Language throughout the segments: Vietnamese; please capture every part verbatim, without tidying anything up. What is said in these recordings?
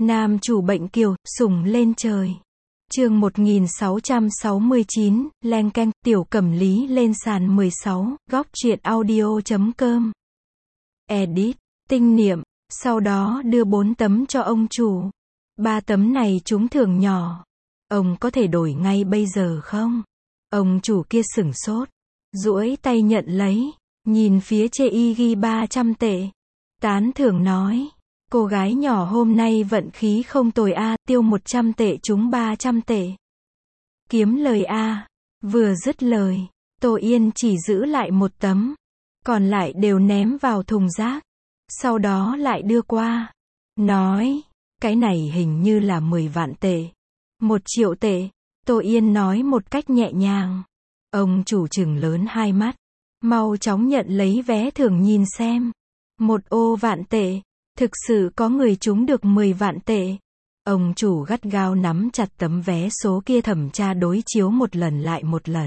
Nam chủ bệnh kiều, sủng lên trời. Chương một nghìn sáu trăm sáu mươi chín, leng keng, tiểu cẩm lý lên sàn mười sáu, góc truyện audio chấm com. Edit, tinh niệm, sau đó đưa bốn tấm cho ông chủ. Ba tấm này trúng thưởng nhỏ. Ông có thể đổi ngay bây giờ không? Ông chủ kia sửng sốt, duỗi tay nhận lấy, nhìn phía chê y ghi ba trăm tệ. Tán thưởng nói, cô gái nhỏ hôm nay vận khí không tồi a, tiêu một trăm tệ trúng ba trăm tệ. Kiếm lời a. Vừa dứt lời, Tô Yên chỉ giữ lại một tấm, còn lại đều ném vào thùng rác. Sau đó lại đưa qua, nói, cái này hình như là mười vạn tệ. Một triệu tệ, Tô Yên nói một cách nhẹ nhàng. Ông chủ trừng lớn hai mắt, mau chóng nhận lấy vé thưởng nhìn xem. Một ô vạn tệ, thực sự có người trúng được mười vạn tệ. Ông chủ gắt gao nắm chặt tấm vé số kia thẩm tra đối chiếu một lần lại một lần.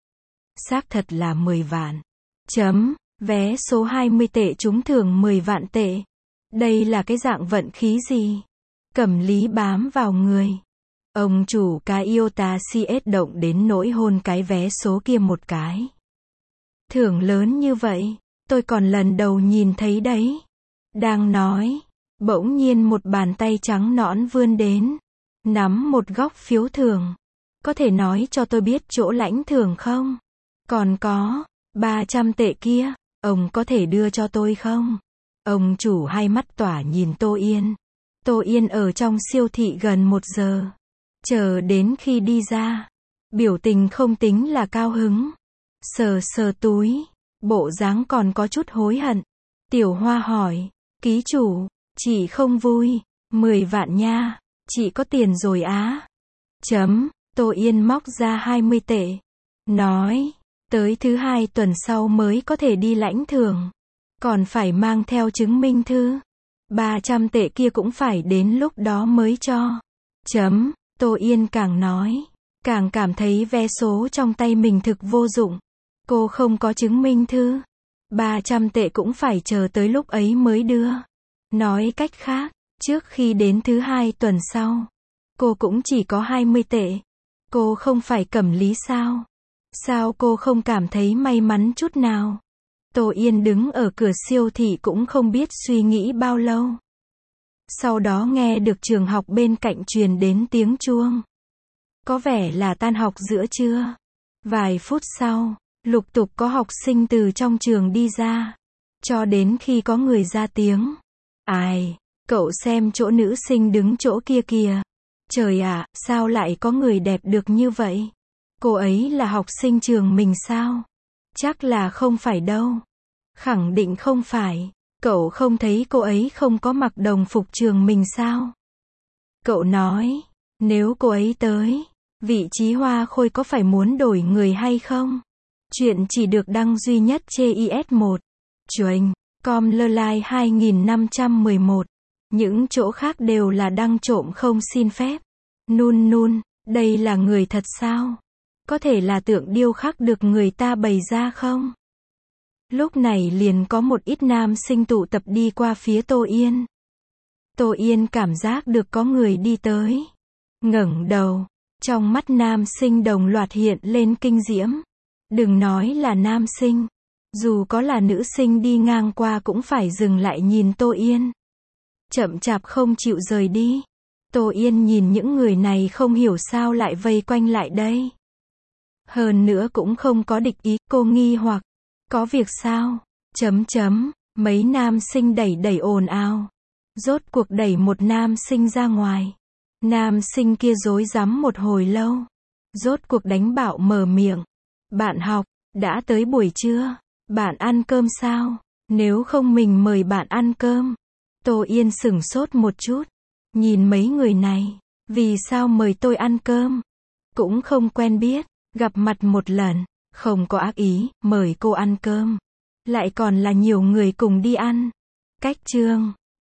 Xác thật là mười vạn. Chấm, vé số hai mươi tệ trúng thưởng mười vạn tệ. Đây là cái dạng vận khí gì? Cẩm lý bám vào người. Ông chủ cái yêu ta si ết động đến nỗi hôn cái vé số kia một cái. Thưởng lớn như vậy, tôi còn lần đầu nhìn thấy đấy. Đang nói, bỗng nhiên một bàn tay trắng nõn vươn đến, nắm một góc phiếu thưởng. Có thể nói cho tôi biết chỗ lãnh thưởng không? Còn có, ba trăm tệ kia, ông có thể đưa cho tôi không? Ông chủ hai mắt tỏa nhìn Tô Yên. Tô Yên ở trong siêu thị gần một giờ. Chờ đến khi đi ra, biểu tình không tính là cao hứng. Sờ sờ túi, bộ dáng còn có chút hối hận. Tiểu Hoa hỏi, ký chủ, chị không vui, mười vạn nha, chị có tiền rồi á. Chấm, Tô Yên móc ra hai mươi tệ. Nói, tới thứ hai tuần sau mới có thể đi lãnh thưởng. Còn phải mang theo chứng minh thư. ba trăm tệ kia cũng phải đến lúc đó mới cho. Chấm, Tô Yên càng nói, càng cảm thấy vé số trong tay mình thực vô dụng. Cô không có chứng minh thư. ba trăm tệ cũng phải chờ tới lúc ấy mới đưa. Nói cách khác, trước khi đến thứ hai tuần sau, cô cũng chỉ có hai mươi tệ. Cô không phải cẩm lý sao? Sao cô không cảm thấy may mắn chút nào? Tô Yên đứng ở cửa siêu thị cũng không biết suy nghĩ bao lâu. Sau đó nghe được trường học bên cạnh truyền đến tiếng chuông. Có vẻ là tan học giữa trưa. Vài phút sau, lục tục có học sinh từ trong trường đi ra. Cho đến khi có người ra tiếng. Ai, cậu xem chỗ nữ sinh đứng chỗ kia kìa. Trời ạ, sao lại có người đẹp được như vậy? Cô ấy là học sinh trường mình sao? Chắc là không phải đâu. Khẳng định không phải. Cậu không thấy cô ấy không có mặc đồng phục trường mình sao? Cậu nói, nếu cô ấy tới, vị trí Hoa Khôi có phải muốn đổi người hay không? Chuyện chỉ được đăng duy nhất trên i ét một. Chuệnh, com lơ lai hai nghìn năm trăm mười một. Những chỗ khác đều là đăng trộm không xin phép. Nun nun, đây là người thật sao? Có thể là tượng điêu khắc được người ta bày ra không? Lúc này liền có một ít nam sinh tụ tập đi qua phía Tô Yên. Tô Yên cảm giác được có người đi tới. Ngẩng đầu, trong mắt nam sinh đồng loạt hiện lên kinh diễm. Đừng nói là nam sinh, dù có là nữ sinh đi ngang qua cũng phải dừng lại nhìn Tô Yên. Chậm chạp không chịu rời đi. Tô Yên nhìn những người này không hiểu sao lại vây quanh lại đây. Hơn nữa cũng không có địch ý, cô nghi hoặc. Có việc sao? Chấm chấm, mấy nam sinh đẩy đẩy ồn ào. Rốt cuộc đẩy một nam sinh ra ngoài. Nam sinh kia rối rắm một hồi lâu. Rốt cuộc đánh bạo mở miệng. Bạn học, đã tới buổi trưa, bạn ăn cơm sao? Nếu không mình mời bạn ăn cơm. Tô Yên sửng sốt một chút. Nhìn mấy người này, vì sao mời tôi ăn cơm? Cũng không quen biết, gặp mặt một lần. Không có ác ý, mời cô ăn cơm. Lại còn là nhiều người cùng đi ăn. Cách chương